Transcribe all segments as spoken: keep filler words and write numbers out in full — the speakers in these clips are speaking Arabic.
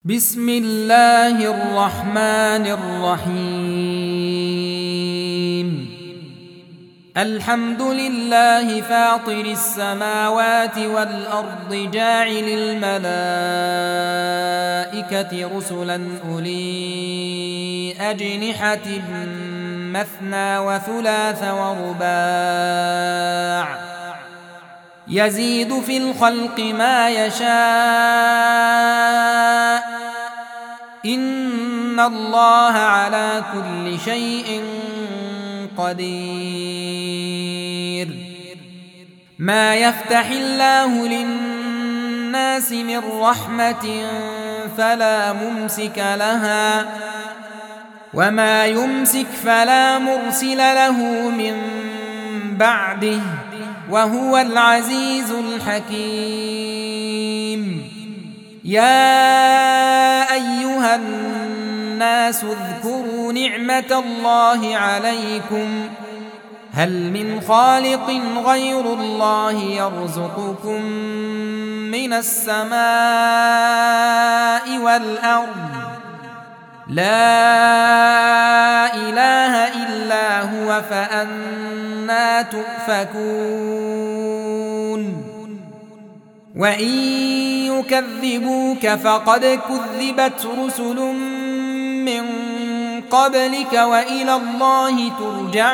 بسم الله الرحمن الرحيم. الحمد لله فاطر السماوات والأرض جاعل الملائكة رسلا أولي أجنحة مثنى وثلاث ورباع يزيد في الخلق ما يشاء إن الله على كل شيء قدير. ما يفتح الله للناس من رحمة فلا ممسك لها وما يمسك فلا مرسل له من بعده وهو العزيز الحكيم. يا أيها الناس اذكروا نعمة الله عليكم هل من خالق غير الله يرزقكم من السماء والأرض لا إله إلا هو فأنى تؤفكون. وإن يكذبوك فقد كذبت رسل من قبلك وإلى الله ترجع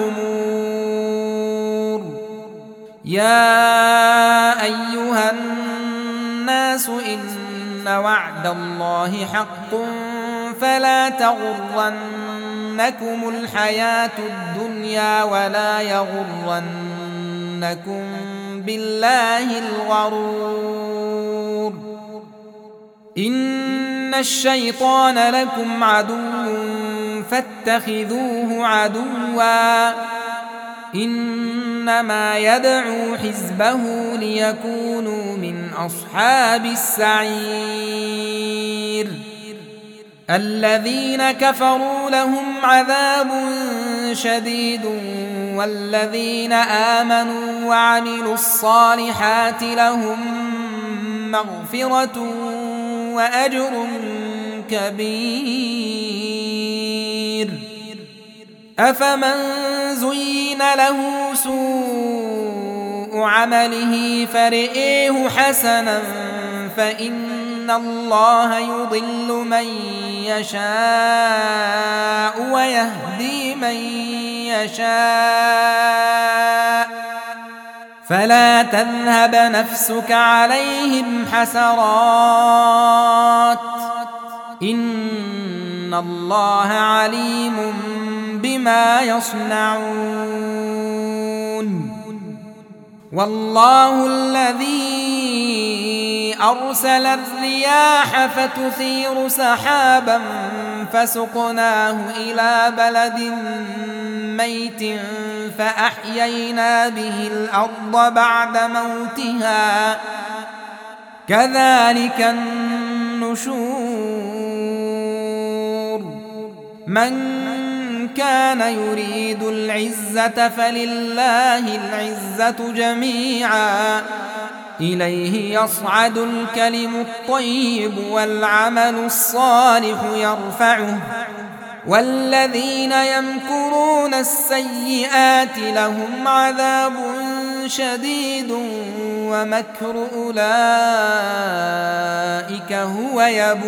الأمور. يا أيها الناس إن وعد الله حق فلا تغرنكم الحياة الدنيا ولا يغرنكم بالله الغرور. إن الشيطان لكم عدو فاتخذوه عدوا إنما يدعو حزبه ليكونوا من أصحاب السعير. الذين كفروا لهم عذاب شديد والذين آمنوا وعملوا الصالحات لهم مغفرة وأجر كبير. أفمن زين له سوء عمله فرئيه حسنا فإن الله يضل من يشاء ويهدي من يشاء فلا تذهب نفسك عليهم حسرات إن الله عليم بما يصنعون. والله الذي أرسل الرياح فتثير سحابا فسقناه إلى بلد ميت فأحيينا به الأرض بعد موتها كذلك النشور. من كان يريد العزة فلله العزة جميعا إليه يصعد الكلم الطيب والعمل الصالح يرفعه والذين يمكرون السيئات لهم عذاب شديد ومكر أولئك هو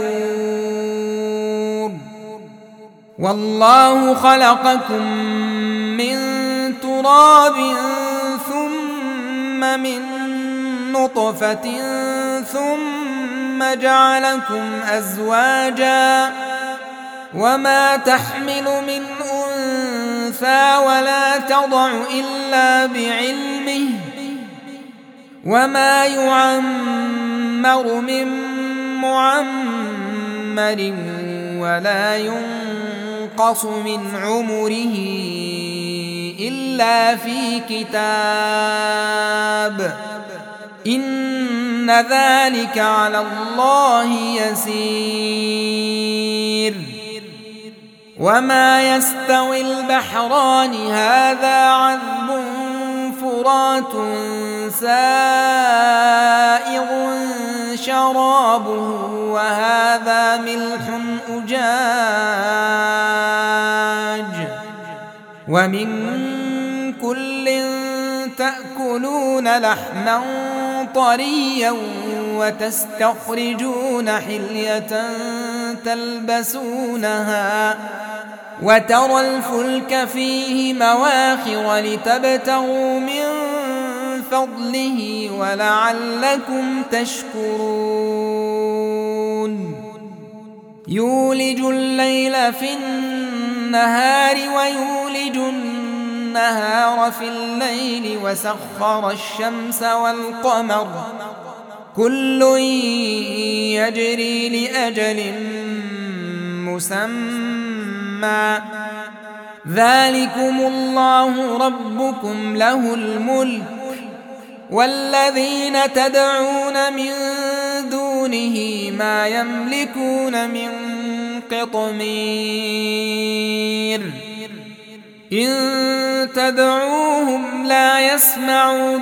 يبور. والله خلقكم من تراب ثم من نطفة ثم جعلكم أزواجا وما تحمل من أنثى ولا تضع إلا بعلمه وما يعمر من معمر ولا ينقص من عمره إلا في كتاب إن ذلك على الله يسير. وما يستوي البحران هذا عذب فرات سائغ شرابه وهذا وهذا ملح أجاج ومن كل تأكلون لحما طريا وتستخرجون حلية تلبسونها وترى الفلك فيه مواخر لتبتغوا من فضله ولعلكم تشكرون يولج الليل في النهار ويولج النهار في الليل وسخر الشمس والقمر كل يجري لأجل مسمى ذلكم الله ربكم له الملك والذين تدعون من دونه ما يملكون من قطمير إن تدعوهم لا يسمعوا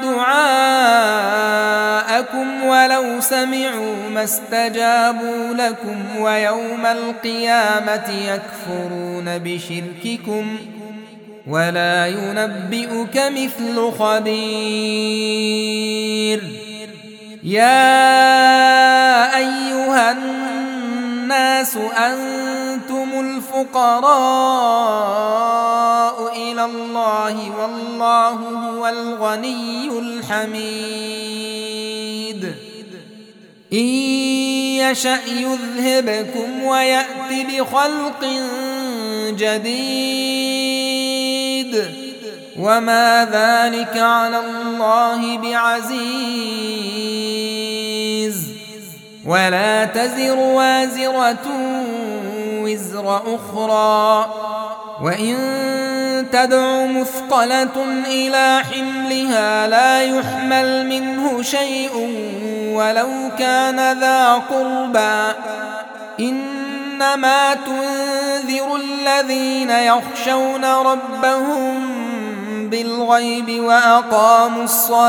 دعاءكم ولو سمعوا ما استجابوا لكم ويوم القيامة يكفرون بشرككم ولا ينبئك مثل خبير يا أيها الناس أنتم الفقراء إلى الله والله هو الغني الحميد إن يشأ يذهبكم ويأت بخلق جديد وما ذلك على الله بعزيز ولا تزر وازرة وزر أخرى وإن تدع مثقلة إلى حملها لا يحمل منه شيء ولو كان ذا قربى إنما تنذر الذين يخشون ربهم بالغيب وأقاموا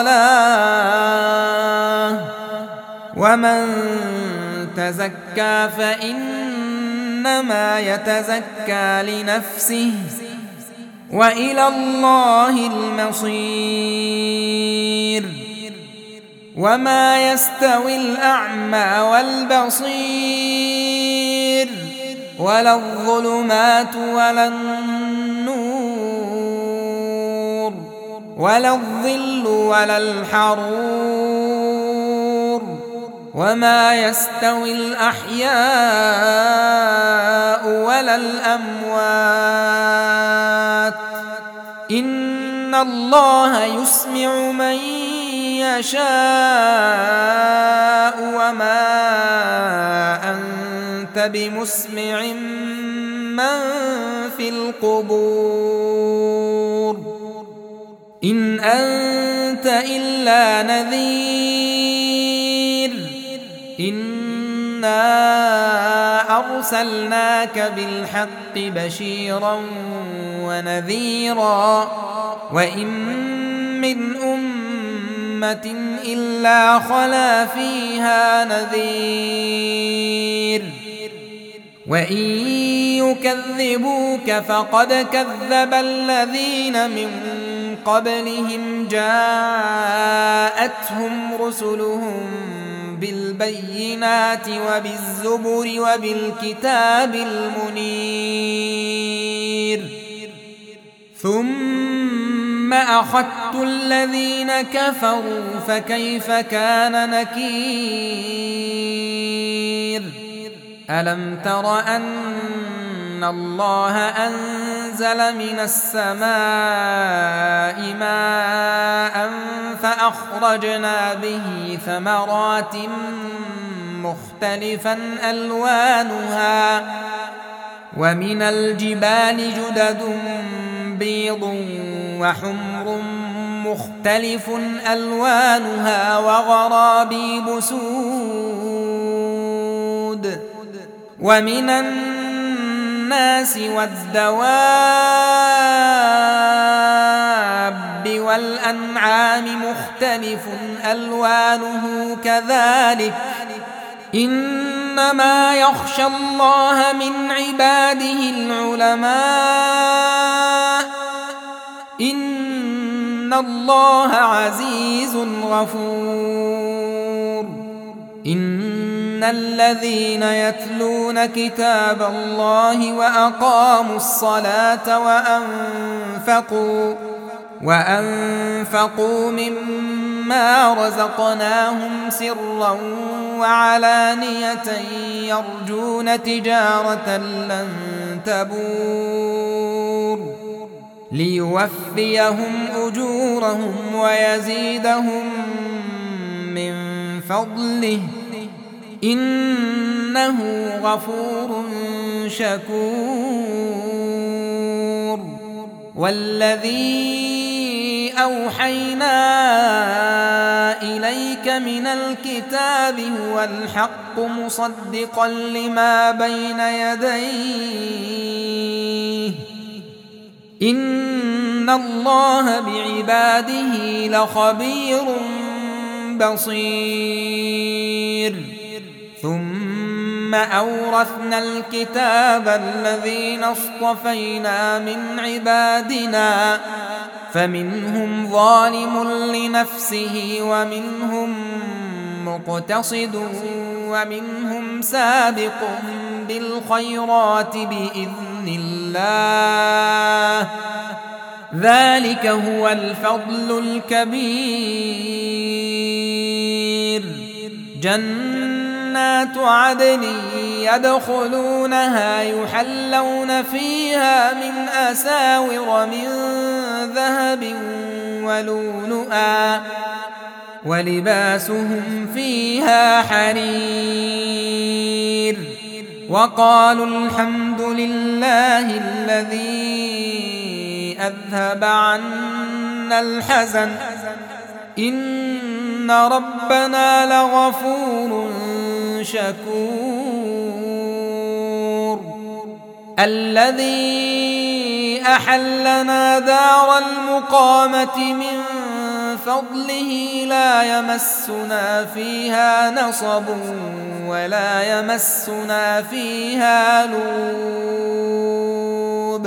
الصلاة ومن تزكى فإنما يتزكى لنفسه وإلى الله المصير وما يستوي الأعمى والبصير ولا الظلمات ولا النور ولا الظل ولا الحرور وما يستوي الأحياء ولا الأموات إن الله يسمع من يشاء وما أنت بمسمع من في القبور إن أنت إلا نذير إنا أرسلناك بالحق بشيرا ونذيرا وإن من أمة إلا خلا فيها نذير وإن يكذبوك فقد كذب الذين من قبلهم جاءتهم رسلهم بالبينات وبالزبر وبالكتاب المنير ثم أخذت الذين كفروا فكيف كان نكير ألم تر أن الله أنزل من السماء ماء فأخرجنا به ثمرات مختلفا ألوانها ومن الجبال جدد بيض وحمر مختلف ألوانها وغرابيب سود ومن الناس والدواب والأنعام مختلف ألوانه كذلك إن إنما يخشى الله من عباده العلماء إن الله عزيز غفور إن الذين يتلون كتاب الله وأقاموا الصلاة وأنفقوا وأنفقوا مما رزقناهم سرا وعلانية يرجون تجارة لن تبور ليوفيهم أجورهم ويزيدهم من فضله إنه غفور شكور والذي أوحينا إليك من الكتاب هو الحق مصدقا لما بين يديه إن الله بعباده لخبير بصير ثم أورثنا الكتاب الذين اصطفينا من عبادنا فمنهم ظالم لنفسه ومنهم مقتصد ومنهم سابق بالخيرات بإذن الله ذلك هو الفضل الكبير جنات عدن يدخلونها يحلون فيها من أساور من ذهب ولؤلؤا ولباسهم فيها حرير وقالوا الحمد لله الذي أذهب عنا الحزن إن ربنا لغفور شكور الذي أحلنا دار المقامة من فضله لا يمسنا فيها نصب ولا يمسنا فيها لغوب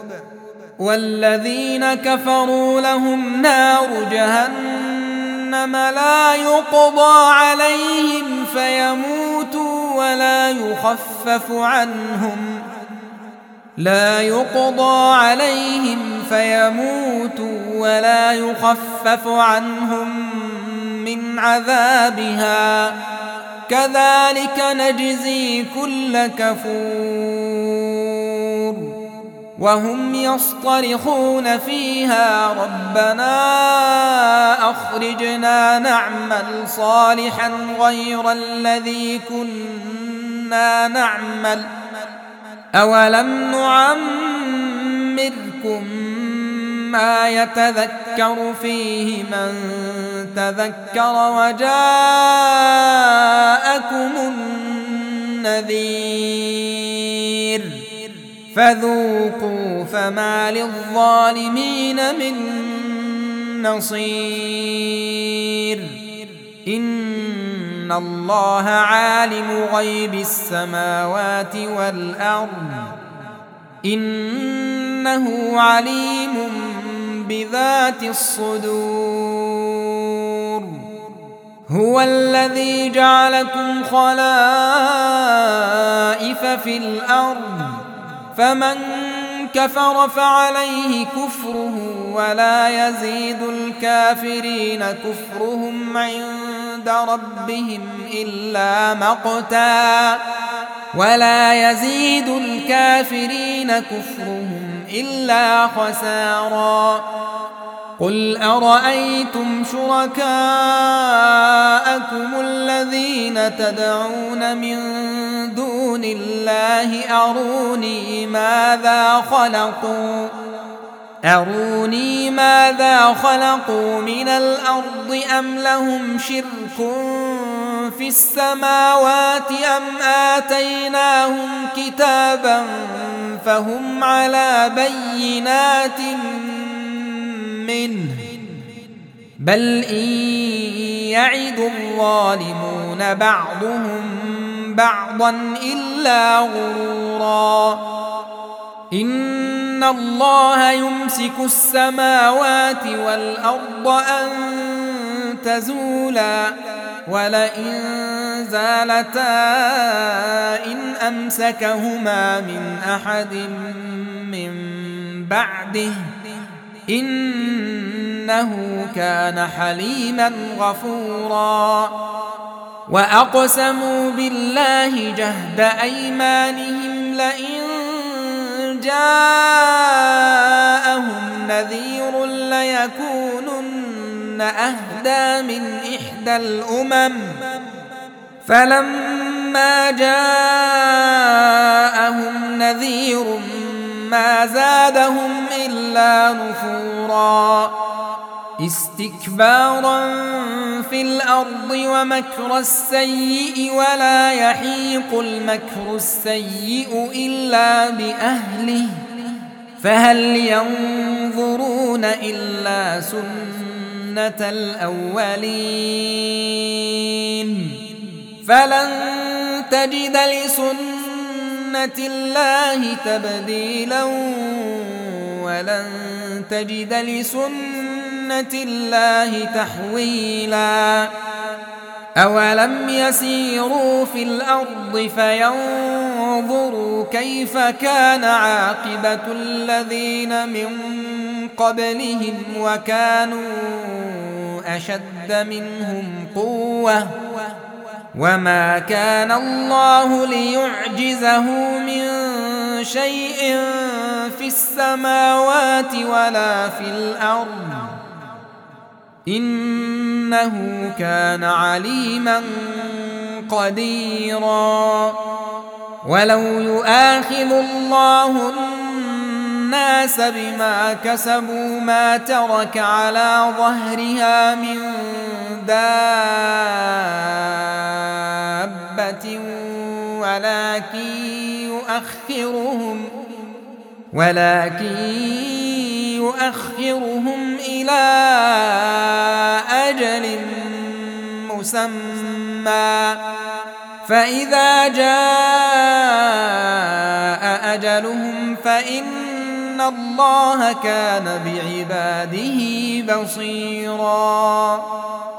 والذين كفروا لهم نار جهنم لا يقضى عليهم فيموتوا ولا يخفف عنهم لا يقضى عليهم فيموتوا ولا يخفف عنهم من عذابها كذلك نجزي كل كفور وهم يصطرخون فيها ربنا أخرجنا نعمل صالحا غير الذي كنا نعمل أولم نعمركم ما يتذكر فيه من تذكر وجاءكم النذير فذوقوا فما للظالمين من نصير إن الله عالم غيب السماوات والأرض إنه عليم بذات الصدور هو الذي جعلكم خلائف في الأرض فمن كفر فعليه كفره ولا يزيد الكافرين كفرهم عند ربهم إلا مقتا ولا يزيد الكافرين كفرهم إلا خسارا قل أرأيتم شركاءكم الذين تدعون من دون الله أروني ماذا خلقوا أروني ماذا خلقوا من الأرض أم لهم شرك في السماوات أم آتيناهم كتابا فهم على بينات منه بل إن يعد الظالمون بعضهم بعضا إلا غرورا إن الله يمسك السماوات والأرض أن تزولا ولئن زالتا إن أمسكهما من أحد من بعده إنه كان حليما غفورا وأقسموا بالله جهد أيمانهم لئن جاءهم نذير ليكونن أهدى من إحدى الأمم فلما جاءهم نذير ما زادهم إلا نفورا استكبارا في الأرض ومكر السيء ولا يحيق المكر السيء إلا بأهله فهل ينظرون إلا سنة الأولين فلن تجد لسنة الله تبديلا ولن تجد لسنة الله تحويلا أولم يسيروا في الأرض فينظروا كيف كان عاقبة الذين من قبلهم وكانوا أشد منهم قوة وما كان الله ليعجزه من شيء في السماوات ولا في الأرض إنه كان عليما قديرا ولو يؤاخذ الله الناس بما كسبوا ما ترك على ظهرها من دابة ولكن يؤخرهم ولكن يؤخرهم إلى أجل مسمى فإذا جاء أجلهم فإن الله كان بعباده بصيرا